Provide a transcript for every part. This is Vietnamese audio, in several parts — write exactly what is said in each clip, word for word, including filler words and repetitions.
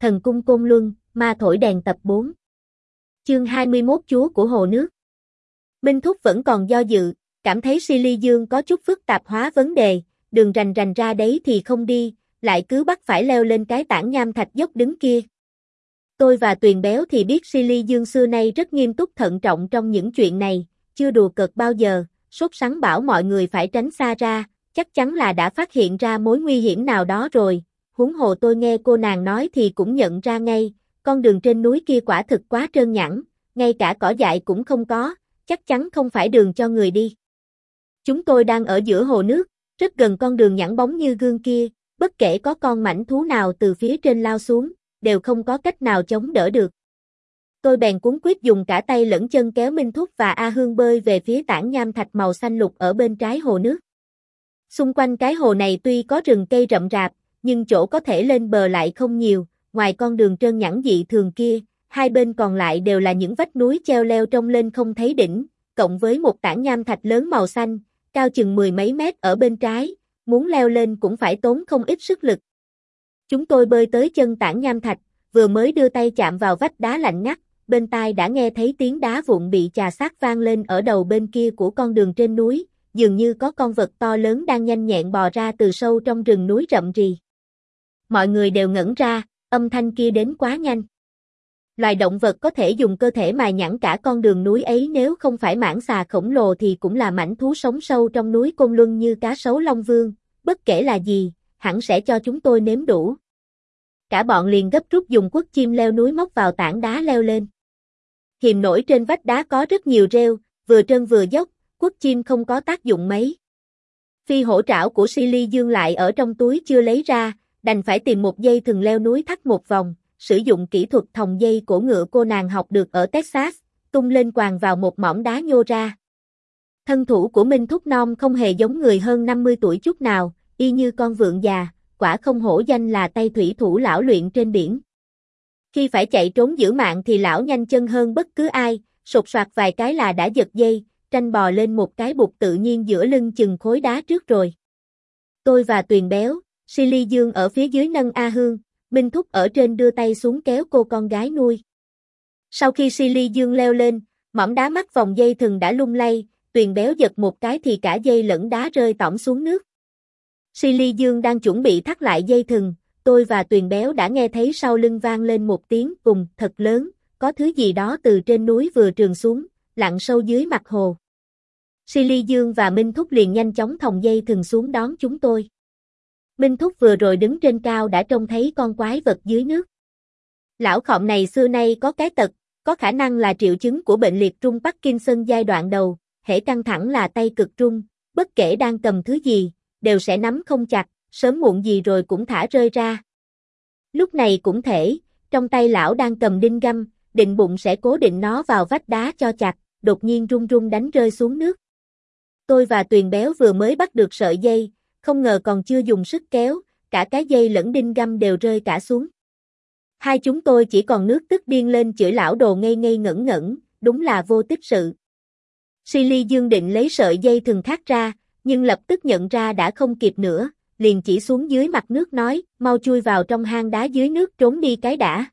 Thần cung Côn Luân, ma thổi đèn tập bốn. Chương hai mươi mốt Chúa của hồ nước. Minh Thúc vẫn còn do dự, cảm thấy Silly Dương có chút phức tạp hóa vấn đề, đường rành rành ra đấy thì không đi, lại cứ bắt phải leo lên cái tảng nham thạch dốc đứng kia. Tôi và Tuyền Béo thì biết Silly Dương xưa nay rất nghiêm túc thận trọng trong những chuyện này, chưa đùa cợt bao giờ, sốt sắng bảo mọi người phải tránh xa ra, chắc chắn là đã phát hiện ra mối nguy hiểm nào đó rồi. Huống hồ tôi nghe cô nàng nói thì cũng nhận ra ngay, con đường trên núi kia quả thực quá trơn nhẵn, ngay cả cỏ dại cũng không có, chắc chắn không phải đường cho người đi. Chúng tôi đang ở giữa hồ nước, rất gần con đường nhẵn bóng như gương kia, bất kể có con mãnh thú nào từ phía trên lao xuống, đều không có cách nào chống đỡ được. Tôi bèn cuống quýt dùng cả tay lẫn chân kéo Minh Thúc và A Hương bơi về phía tảng nham thạch màu xanh lục ở bên trái hồ nước. Xung quanh cái hồ này tuy có rừng cây rậm rạp, nhưng chỗ có thể lên bờ lại không nhiều, ngoài con đường trơn nhẵn dị thường kia, hai bên còn lại đều là những vách núi treo leo trông lên không thấy đỉnh, cộng với một tảng nham thạch lớn màu xanh, cao chừng mười mấy mét ở bên trái, muốn leo lên cũng phải tốn không ít sức lực. Chúng tôi bơi tới chân tảng nham thạch, vừa mới đưa tay chạm vào vách đá lạnh ngắt, bên tai đã nghe thấy tiếng đá vụn bị chà sát vang lên ở đầu bên kia của con đường trên núi, dường như có con vật to lớn đang nhanh nhẹn bò ra từ sâu trong rừng núi rậm rì. Mọi người đều ngẩn ra, âm thanh kia đến quá nhanh. Loài động vật có thể dùng cơ thể mài nhẵn cả con đường núi ấy nếu không phải mãng xà khổng lồ thì cũng là mãnh thú sống sâu trong núi Côn Luân như cá sấu Long Vương, bất kể là gì, hẳn sẽ cho chúng tôi nếm đủ. Cả bọn liền gấp rút dùng quất chim leo núi móc vào tảng đá leo lên. Hiềm nổi trên vách đá có rất nhiều rêu, vừa trơn vừa dốc, quất chim không có tác dụng mấy. Phi hổ trảo của Silly Dương lại ở trong túi chưa lấy ra, đành phải tìm một dây thừng leo núi thắt một vòng, sử dụng kỹ thuật thòng dây cổ ngựa cô nàng học được ở Texas, tung lên quàng vào một mỏm đá nhô ra. Thân thủ của Minh Thúc non không hề giống người hơn năm mươi tuổi chút nào, y như con vượn già, quả không hổ danh là tay thủy thủ lão luyện trên biển. Khi phải chạy trốn giữ mạng thì lão nhanh chân hơn bất cứ ai, sột soạt vài cái là đã giật dây, tranh bò lên một cái bụt tự nhiên giữa lưng chừng khối đá trước rồi. Tôi và Tuyền Béo, Silly Dương ở phía dưới nâng A Hương, Minh Thúc ở trên đưa tay xuống kéo cô con gái nuôi. Sau khi Silly Dương leo lên, mỏm đá mắc vòng dây thừng đã lung lay, Tuyền Béo giật một cái thì cả dây lẫn đá rơi tõm xuống nước. Silly Dương đang chuẩn bị thắt lại dây thừng, tôi và Tuyền Béo đã nghe thấy sau lưng vang lên một tiếng ùm thật lớn, có thứ gì đó từ trên núi vừa trườn xuống, lặn sâu dưới mặt hồ. Silly Dương và Minh Thúc liền nhanh chóng thòng dây thừng xuống đón chúng tôi. Minh Thúc vừa rồi đứng trên cao đã trông thấy con quái vật dưới nước. Lão khọm này xưa nay có cái tật, có khả năng là triệu chứng của bệnh liệt rung Parkinson giai đoạn đầu, hễ căng thẳng là tay cực rung, bất kể đang cầm thứ gì, đều sẽ nắm không chặt, sớm muộn gì rồi cũng thả rơi ra. Lúc này cũng thể, trong tay lão đang cầm đinh găm, định bụng sẽ cố định nó vào vách đá cho chặt, đột nhiên rung rung đánh rơi xuống nước. Tôi và Tuyền Béo vừa mới bắt được sợi dây, không ngờ còn chưa dùng sức kéo, cả cái dây lẫn đinh găm đều rơi cả xuống. Hai chúng tôi chỉ còn nước tức điên lên chửi lão đồ ngây ngây ngẩn ngẩn, đúng là vô tích sự. Silly Dương định lấy sợi dây thừng thắt ra, nhưng lập tức nhận ra đã không kịp nữa, liền chỉ xuống dưới mặt nước nói, mau chui vào trong hang đá dưới nước trốn đi cái đã.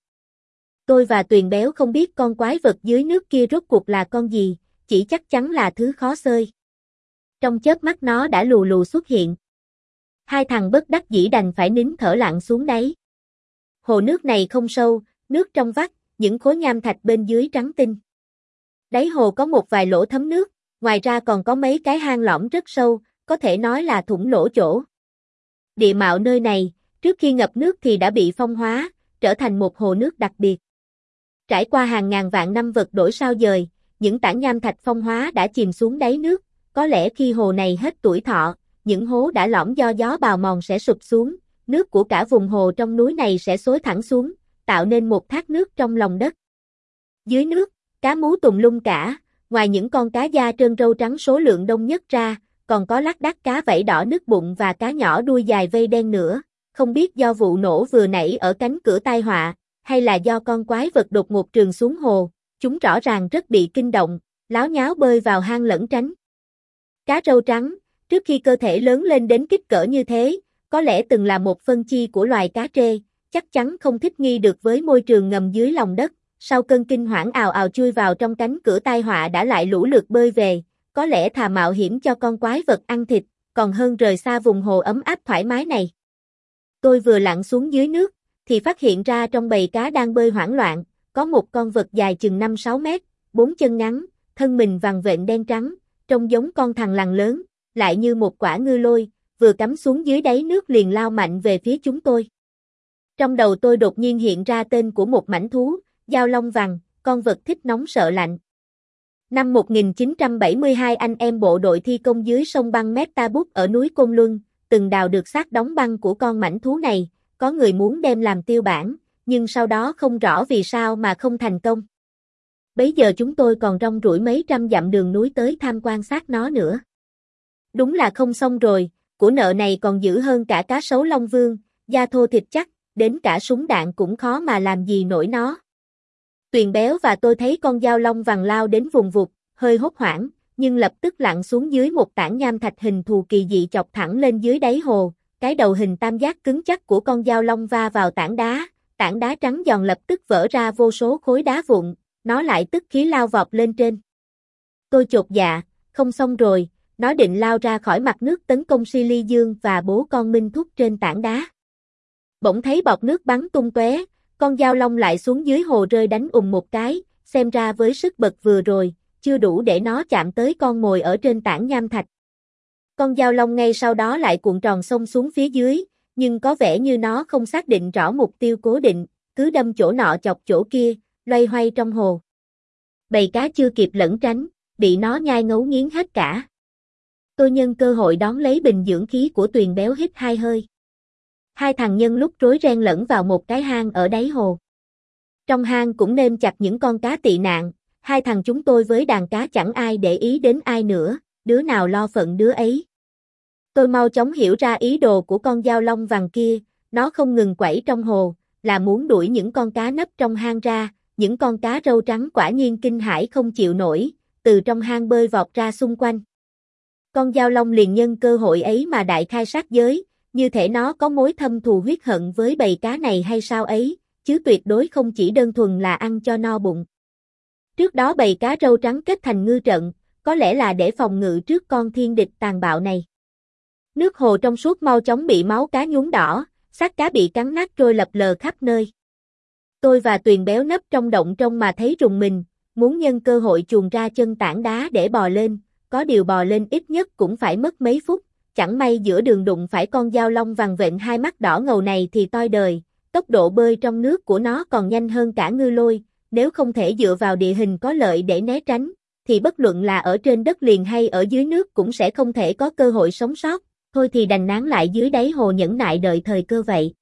Tôi và Tuyền Béo không biết con quái vật dưới nước kia rốt cuộc là con gì, chỉ chắc chắn là thứ khó xơi. Trong chớp mắt nó đã lù lù xuất hiện. Hai thằng bất đắc dĩ đành phải nín thở lặn xuống đáy. Hồ nước này không sâu, nước trong vắt, những khối nham thạch bên dưới trắng tinh. Đáy hồ có một vài lỗ thấm nước, ngoài ra còn có mấy cái hang lõm rất sâu, có thể nói là thủng lỗ chỗ. Địa mạo nơi này, trước khi ngập nước thì đã bị phong hóa, trở thành một hồ nước đặc biệt. Trải qua hàng ngàn vạn năm vật đổi sao dời, những tảng nham thạch phong hóa đã chìm xuống đáy nước, có lẽ khi hồ này hết tuổi thọ, những hố đã lõm do gió bào mòn sẽ sụp xuống, nước của cả vùng hồ trong núi này sẽ xối thẳng xuống, tạo nên một thác nước trong lòng đất. Dưới nước, cá mú tùm lum cả, ngoài những con cá da trơn râu trắng số lượng đông nhất ra, còn có lác đác cá vảy đỏ nứt bụng và cá nhỏ đuôi dài vây đen nữa, không biết do vụ nổ vừa nãy ở cánh cửa tai họa, hay là do con quái vật đột ngột trườn xuống hồ, chúng rõ ràng rất bị kinh động, láo nháo bơi vào hang lẩn tránh. Cá râu trắng, trước khi cơ thể lớn lên đến kích cỡ như thế, có lẽ từng là một phân chi của loài cá trê, chắc chắn không thích nghi được với môi trường ngầm dưới lòng đất, sau cơn kinh hoảng ào ào chui vào trong cánh cửa tai họa đã lại lũ lượt bơi về, có lẽ thà mạo hiểm cho con quái vật ăn thịt, còn hơn rời xa vùng hồ ấm áp thoải mái này. Tôi vừa lặn xuống dưới nước, thì phát hiện ra trong bầy cá đang bơi hoảng loạn, có một con vật dài chừng năm sáu mét, bốn chân ngắn, thân mình vằn vện đen trắng, trông giống con thằn lằn lớn, lại như một quả ngư lôi, vừa cắm xuống dưới đáy nước liền lao mạnh về phía chúng tôi. Trong đầu tôi đột nhiên hiện ra tên của một mãnh thú, dao long vằn, con vật thích nóng sợ lạnh. Năm một nghìn chín trăm bảy mươi hai anh em bộ đội thi công dưới sông băng Metabuk ở núi Côn Luân, từng đào được xác đóng băng của con mãnh thú này, có người muốn đem làm tiêu bản, nhưng sau đó không rõ vì sao mà không thành công. Bấy giờ chúng tôi còn rong ruổi mấy trăm dặm đường núi tới tham quan xác nó nữa. Đúng là không xong rồi, của nợ này còn dữ hơn cả cá sấu Long Vương, da thô thịt chắc, đến cả súng đạn cũng khó mà làm gì nổi nó. Tuyền Béo và tôi thấy con dao long vằn lao đến vùng vụt, hơi hốt hoảng, nhưng lập tức lặn xuống dưới một tảng nham thạch hình thù kỳ dị chọc thẳng lên dưới đáy hồ, cái đầu hình tam giác cứng chắc của con dao long va vào tảng đá, tảng đá trắng giòn lập tức vỡ ra vô số khối đá vụn, nó lại tức khí lao vọt lên trên. Tôi chột dạ, không xong rồi, nó định lao ra khỏi mặt nước tấn công Silly Dương và bố con Minh Thúc trên tảng đá. Bỗng thấy bọt nước bắn tung tóe, con dao long lại xuống dưới hồ rơi đánh ùm một cái, xem ra với sức bật vừa rồi, chưa đủ để nó chạm tới con mồi ở trên tảng nham thạch. Con dao long ngay sau đó lại cuộn tròn xông xuống phía dưới, nhưng có vẻ như nó không xác định rõ mục tiêu cố định, cứ đâm chỗ nọ chọc chỗ kia, loay hoay trong hồ. Bầy cá chưa kịp lẩn tránh, bị nó nhai ngấu nghiến hết cả. Tôi nhân cơ hội đón lấy bình dưỡng khí của Tuyền Béo hít hai hơi. Hai thằng nhân lúc rối ren lẫn vào một cái hang ở đáy hồ. Trong hang cũng nêm chặt những con cá tị nạn, hai thằng chúng tôi với đàn cá chẳng ai để ý đến ai nữa, đứa nào lo phận đứa ấy. Tôi mau chóng hiểu ra ý đồ của con dao long vàng kia, nó không ngừng quẩy trong hồ, là muốn đuổi những con cá nấp trong hang ra, những con cá râu trắng quả nhiên kinh hãi không chịu nổi, từ trong hang bơi vọt ra xung quanh. Con dao long liền nhân cơ hội ấy mà đại khai sát giới, như thể nó có mối thâm thù huyết hận với bầy cá này hay sao ấy, chứ tuyệt đối không chỉ đơn thuần là ăn cho no bụng. Trước đó bầy cá râu trắng kết thành ngư trận, có lẽ là để phòng ngự trước con thiên địch tàn bạo này. Nước hồ trong suốt mau chóng bị máu cá nhuốm đỏ, xác cá bị cắn nát trôi lập lờ khắp nơi. Tôi và Tuyền Béo nấp trong động trong mà thấy rùng mình, muốn nhân cơ hội chuồn ra chân tảng đá để bò lên, có điều bò lên ít nhất cũng phải mất mấy phút, chẳng may giữa đường đụng phải con dao long vằn vện hai mắt đỏ ngầu này thì toi đời, tốc độ bơi trong nước của nó còn nhanh hơn cả ngư lôi, nếu không thể dựa vào địa hình có lợi để né tránh, thì bất luận là ở trên đất liền hay ở dưới nước cũng sẽ không thể có cơ hội sống sót, thôi thì đành nán lại dưới đáy hồ nhẫn nại đợi thời cơ vậy.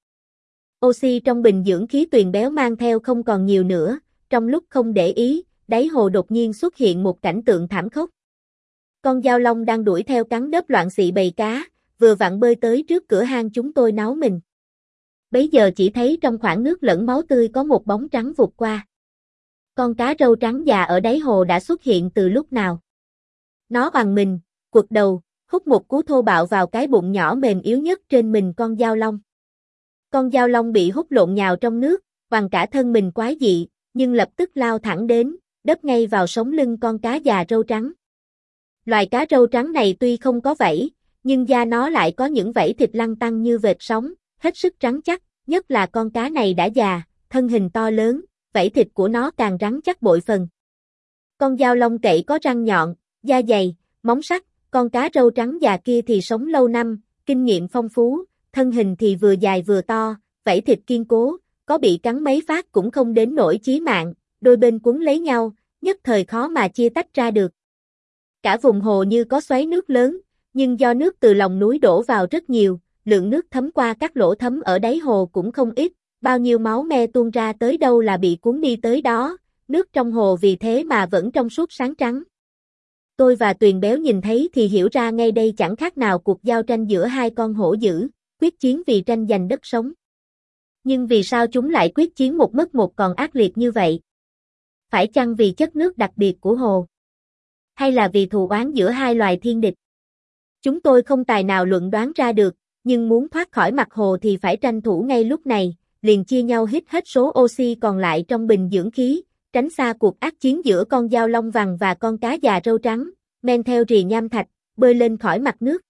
Oxy trong bình dưỡng khí Tuyền Béo mang theo không còn nhiều nữa, trong lúc không để ý, đáy hồ đột nhiên xuất hiện một cảnh tượng thảm khốc. Con dao long đang đuổi theo cắn đớp loạn xị bầy cá, vừa vặn bơi tới trước cửa hang chúng tôi náu mình. Bấy giờ chỉ thấy trong khoảng nước lẫn máu tươi có một bóng trắng vụt qua. Con cá râu trắng già ở đáy hồ đã xuất hiện từ lúc nào. Nó bằng mình, quật đầu, hút một cú thô bạo vào cái bụng nhỏ mềm yếu nhất trên mình con dao long. Con dao long bị hút lộn nhào trong nước, bằng cả thân mình quái dị, nhưng lập tức lao thẳng đến, đớp ngay vào sống lưng con cá già râu trắng. Loài cá râu trắng này tuy không có vảy, nhưng da nó lại có những vảy thịt lăn tăn như vệt sóng, hết sức rắn chắc, nhất là con cá này đã già, thân hình to lớn, vảy thịt của nó càng rắn chắc bội phần. Con dao long cậy có răng nhọn, da dày, móng sắc, con cá râu trắng già kia thì sống lâu năm, kinh nghiệm phong phú, thân hình thì vừa dài vừa to, vảy thịt kiên cố, có bị cắn mấy phát cũng không đến nỗi chí mạng, đôi bên quấn lấy nhau, nhất thời khó mà chia tách ra được. Cả vùng hồ như có xoáy nước lớn, nhưng do nước từ lòng núi đổ vào rất nhiều, lượng nước thấm qua các lỗ thấm ở đáy hồ cũng không ít, bao nhiêu máu me tuôn ra tới đâu là bị cuốn đi tới đó, nước trong hồ vì thế mà vẫn trong suốt sáng trắng. Tôi và Tuyền Béo nhìn thấy thì hiểu ra ngay đây chẳng khác nào cuộc giao tranh giữa hai con hổ dữ, quyết chiến vì tranh giành đất sống. Nhưng vì sao chúng lại quyết chiến một mất một còn ác liệt như vậy? Phải chăng vì chất nước đặc biệt của hồ? Hay là vì thù oán giữa hai loài thiên địch? Chúng tôi không tài nào luận đoán ra được, nhưng muốn thoát khỏi mặt hồ thì phải tranh thủ ngay lúc này, liền chia nhau hít hết số oxy còn lại trong bình dưỡng khí, tránh xa cuộc ác chiến giữa con dao long vàng và con cá già râu trắng, men theo rìa nham thạch, bơi lên khỏi mặt nước.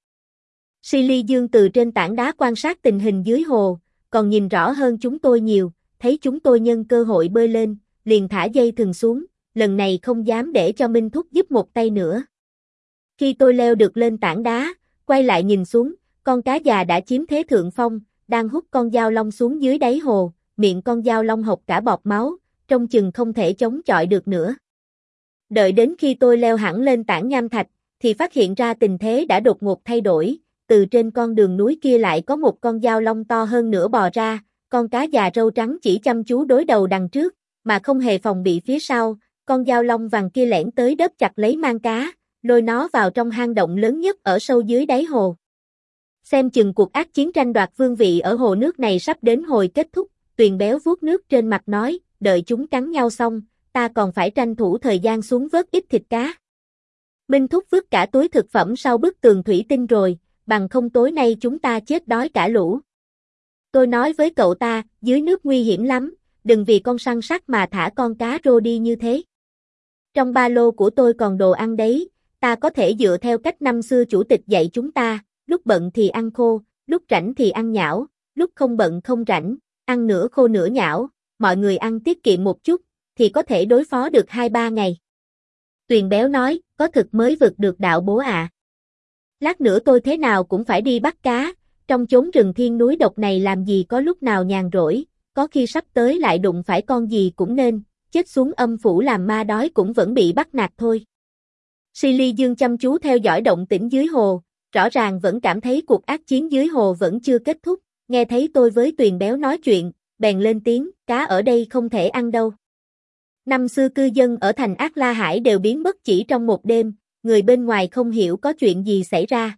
Silly Dương từ trên tảng đá quan sát tình hình dưới hồ, còn nhìn rõ hơn chúng tôi nhiều, thấy chúng tôi nhân cơ hội bơi lên, liền thả dây thừng xuống, lần này không dám để cho Minh Thúc giúp một tay nữa. Khi tôi leo được lên tảng đá, quay lại nhìn xuống, con cá già đã chiếm thế thượng phong, đang hút con dao long xuống dưới đáy hồ, miệng con dao long hộc cả bọt máu, trông chừng không thể chống chọi được nữa. Đợi đến khi tôi leo hẳn lên tảng nham thạch, thì phát hiện ra tình thế đã đột ngột thay đổi, từ trên con đường núi kia lại có một con dao long to hơn nữa bò ra, con cá già râu trắng chỉ chăm chú đối đầu đằng trước, mà không hề phòng bị phía sau, con dao long vàng kia lẻn tới đớp chặt lấy mang cá, lôi nó vào trong hang động lớn nhất ở sâu dưới đáy hồ. Xem chừng cuộc ác chiến tranh đoạt vương vị ở hồ nước này sắp đến hồi kết thúc, Tuyền béo vuốt nước trên mặt nói, đợi chúng cắn nhau xong, ta còn phải tranh thủ thời gian xuống vớt ít thịt cá. Minh Thúc vứt cả túi thực phẩm sau bức tường thủy tinh rồi, bằng không tối nay chúng ta chết đói cả lũ. Tôi nói với cậu ta, dưới nước nguy hiểm lắm, đừng vì con săn sắt mà thả con cá rô đi như thế. Trong ba lô của tôi còn đồ ăn đấy, ta có thể dựa theo cách năm xưa chủ tịch dạy chúng ta, lúc bận thì ăn khô, lúc rảnh thì ăn nhão, lúc không bận không rảnh, ăn nửa khô nửa nhão, mọi người ăn tiết kiệm một chút, thì có thể đối phó được hai ba ngày. Tuyền béo nói, có thực mới vượt được đạo bố à. Lát nữa tôi thế nào cũng phải đi bắt cá, trong chốn rừng thiên núi độc này làm gì có lúc nào nhàn rỗi, có khi sắp tới lại đụng phải con gì cũng nên, chết xuống âm phủ làm ma đói cũng vẫn bị bắt nạt thôi. Silly Dương chăm chú theo dõi động tĩnh dưới hồ, rõ ràng vẫn cảm thấy cuộc ác chiến dưới hồ vẫn chưa kết thúc, nghe thấy tôi với Tuyền béo nói chuyện, bèn lên tiếng, cá ở đây không thể ăn đâu. Năm xưa cư dân ở thành Ác La Hải đều biến mất chỉ trong một đêm, người bên ngoài không hiểu có chuyện gì xảy ra.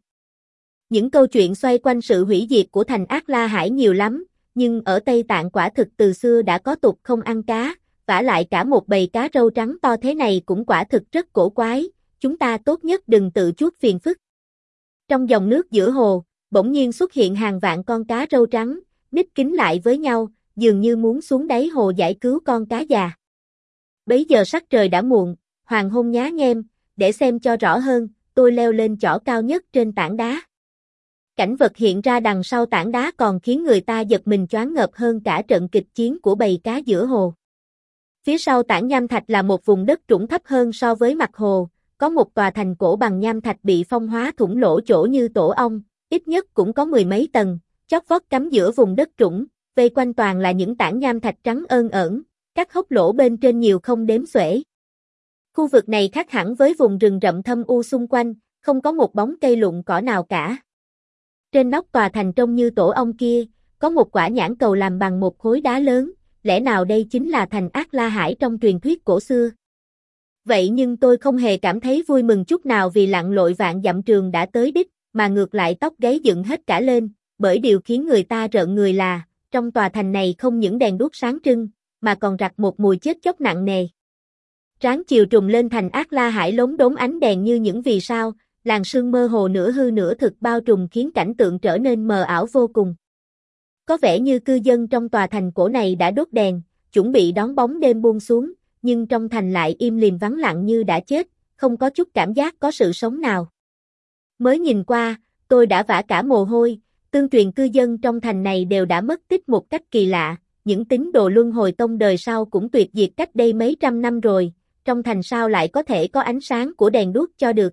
Những câu chuyện xoay quanh sự hủy diệt của thành Ác La Hải nhiều lắm, nhưng ở Tây Tạng quả thực từ xưa đã có tục không ăn cá, vả lại cả một bầy cá râu trắng to thế này cũng quả thực rất cổ quái, chúng ta tốt nhất đừng tự chuốc phiền phức. Trong dòng nước giữa hồ, bỗng nhiên xuất hiện hàng vạn con cá râu trắng, ních kính lại với nhau, dường như muốn xuống đáy hồ giải cứu con cá già. Bấy giờ sắc trời đã muộn, hoàng hôn nhá nhem, để xem cho rõ hơn, tôi leo lên chỏ cao nhất trên tảng đá. Cảnh vật hiện ra đằng sau tảng đá còn khiến người ta giật mình choáng ngợp hơn cả trận kịch chiến của bầy cá giữa hồ. Phía sau tảng nham thạch là một vùng đất trũng thấp hơn so với mặt hồ, có một tòa thành cổ bằng nham thạch bị phong hóa thủng lỗ chỗ như tổ ong, ít nhất cũng có mười mấy tầng, chót vót cắm giữa vùng đất trũng, vây quanh toàn là những tảng nham thạch trắng ơn ẩn, các hốc lỗ bên trên nhiều không đếm xuể. Khu vực này khác hẳn với vùng rừng rậm thâm u xung quanh, không có một bóng cây lụng cỏ nào cả. Trên nóc tòa thành trông như tổ ong kia, có một quả nhãn cầu làm bằng một khối đá lớn, lẽ nào đây chính là thành Ác La Hải trong truyền thuyết cổ xưa. Vậy nhưng tôi không hề cảm thấy vui mừng chút nào vì lặn lội vạn dặm trường đã tới đích, mà ngược lại tóc gáy dựng hết cả lên, bởi điều khiến người ta rợn người là, trong tòa thành này không những đèn đuốc sáng trưng, mà còn rạc một mùi chết chóc nặng nề. Ráng chiều trùng lên thành Ác La Hải lốm đốm ánh đèn như những vì sao, làn sương mơ hồ nửa hư nửa thực bao trùm khiến cảnh tượng trở nên mờ ảo vô cùng. Có vẻ như cư dân trong tòa thành cổ này đã đốt đèn, chuẩn bị đón bóng đêm buông xuống, nhưng trong thành lại im lìm vắng lặng như đã chết, không có chút cảm giác có sự sống nào. Mới nhìn qua, tôi đã vã cả mồ hôi, tương truyền cư dân trong thành này đều đã mất tích một cách kỳ lạ, những tín đồ luân hồi tông đời sau cũng tuyệt diệt cách đây mấy trăm năm rồi, trong thành sao lại có thể có ánh sáng của đèn đuốc cho được.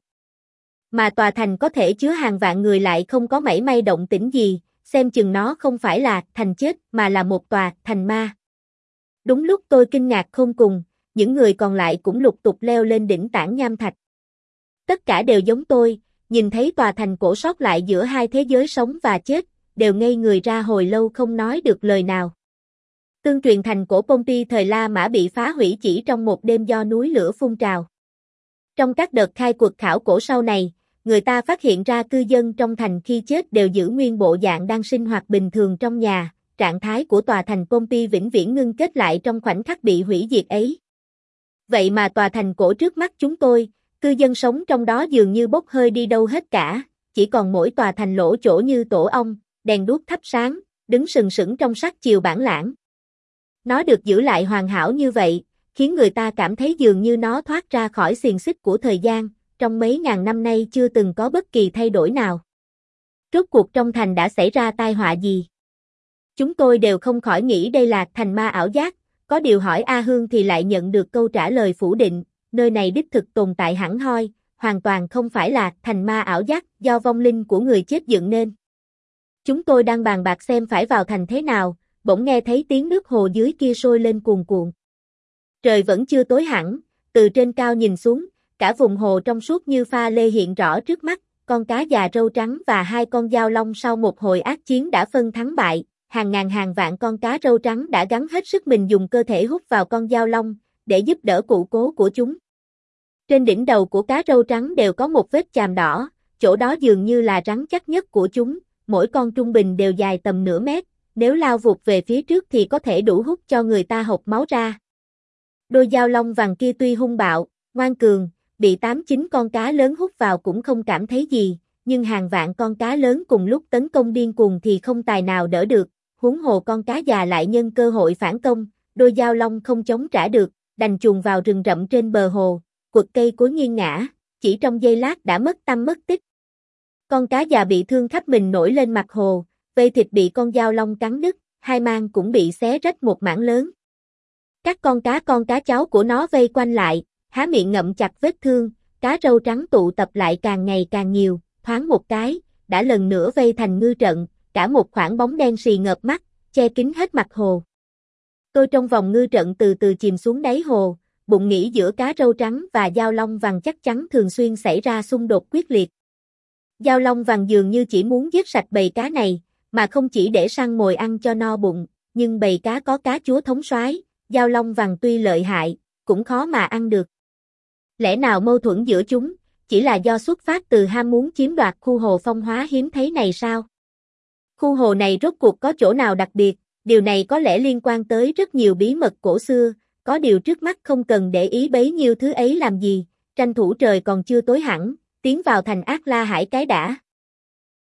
Mà tòa thành có thể chứa hàng vạn người lại không có mảy may động tĩnh gì, xem chừng nó không phải là thành chết mà là một tòa thành ma. Đúng lúc tôi kinh ngạc khôn cùng, những người còn lại cũng lục tục leo lên đỉnh tảng nham thạch. Tất cả đều giống tôi, nhìn thấy tòa thành cổ sót lại giữa hai thế giới sống và chết, đều ngây người ra hồi lâu không nói được lời nào. Tương truyền thành cổ Pompeii thời La Mã bị phá hủy chỉ trong một đêm do núi lửa phun trào. Trong các đợt khai cuộc khảo cổ sau này, người ta phát hiện ra cư dân trong thành khi chết đều giữ nguyên bộ dạng đang sinh hoạt bình thường trong nhà, trạng thái của tòa thành Pompeii vĩnh viễn ngưng kết lại trong khoảnh khắc bị hủy diệt ấy. Vậy mà tòa thành cổ trước mắt chúng tôi, cư dân sống trong đó dường như bốc hơi đi đâu hết cả, chỉ còn mỗi tòa thành lỗ chỗ như tổ ong, đèn đuốc thắp sáng, đứng sừng sững trong sắc chiều bản lãng. Nó được giữ lại hoàn hảo như vậy, khiến người ta cảm thấy dường như nó thoát ra khỏi xiềng xích của thời gian, trong mấy ngàn năm nay chưa từng có bất kỳ thay đổi nào. Rốt cuộc trong thành đã xảy ra tai họa gì? Chúng tôi đều không khỏi nghĩ đây là thành ma ảo giác, có điều hỏi A Hương thì lại nhận được câu trả lời phủ định, nơi này đích thực tồn tại hẳn hoi, hoàn toàn không phải là thành ma ảo giác do vong linh của người chết dựng nên. Chúng tôi đang bàn bạc xem phải vào thành thế nào, bỗng nghe thấy tiếng nước hồ dưới kia sôi lên cuồn cuộn. Trời vẫn chưa tối hẳn, từ trên cao nhìn xuống, cả vùng hồ trong suốt như pha lê hiện rõ trước mắt, con cá già râu trắng và hai con dao long sau một hồi ác chiến đã phân thắng bại, hàng ngàn hàng vạn con cá râu trắng đã gắng hết sức mình dùng cơ thể hút vào con dao long, để giúp đỡ cụ cố của chúng. Trên đỉnh đầu của cá râu trắng đều có một vết chàm đỏ, chỗ đó dường như là rắn chắc nhất của chúng, mỗi con trung bình đều dài tầm nửa mét, nếu lao vụt về phía trước thì có thể đủ hút cho người ta hộc máu ra. Đôi dao long vàng kia tuy hung bạo, ngoan cường, bị tám chín con cá lớn hút vào cũng không cảm thấy gì, nhưng hàng vạn con cá lớn cùng lúc tấn công điên cuồng thì không tài nào đỡ được, huống hồ con cá già lại nhân cơ hội phản công, đôi dao long không chống trả được, đành chuồn vào rừng rậm trên bờ hồ, quật cây cối nghiêng ngã, chỉ trong giây lát đã mất tăm mất tích. Con cá già bị thương khắp mình nổi lên mặt hồ, vây thịt bị con dao long cắn đứt, hai mang cũng bị xé rách một mảng lớn. Các con cá con cá cháu của nó vây quanh lại, há miệng ngậm chặt vết thương, cá râu trắng tụ tập lại càng ngày càng nhiều, thoáng một cái, đã lần nữa vây thành ngư trận, cả một khoảng bóng đen xì ngợp mắt, che kín hết mặt hồ. Tôi trong vòng ngư trận từ từ chìm xuống đáy hồ, bụng nghĩ giữa cá râu trắng và dao long vàng chắc chắn thường xuyên xảy ra xung đột quyết liệt. Dao long vàng dường như chỉ muốn giết sạch bầy cá này, mà không chỉ để săn mồi ăn cho no bụng, nhưng bầy cá có cá chúa thống soái, dao long vàng tuy lợi hại, cũng khó mà ăn được. Lẽ nào mâu thuẫn giữa chúng, chỉ là do xuất phát từ ham muốn chiếm đoạt khu hồ phong hóa hiếm thấy này sao? Khu hồ này rốt cuộc có chỗ nào đặc biệt, điều này có lẽ liên quan tới rất nhiều bí mật cổ xưa, có điều trước mắt không cần để ý bấy nhiêu thứ ấy làm gì, tranh thủ trời còn chưa tối hẳn, tiến vào thành Ác La Hải cái đã.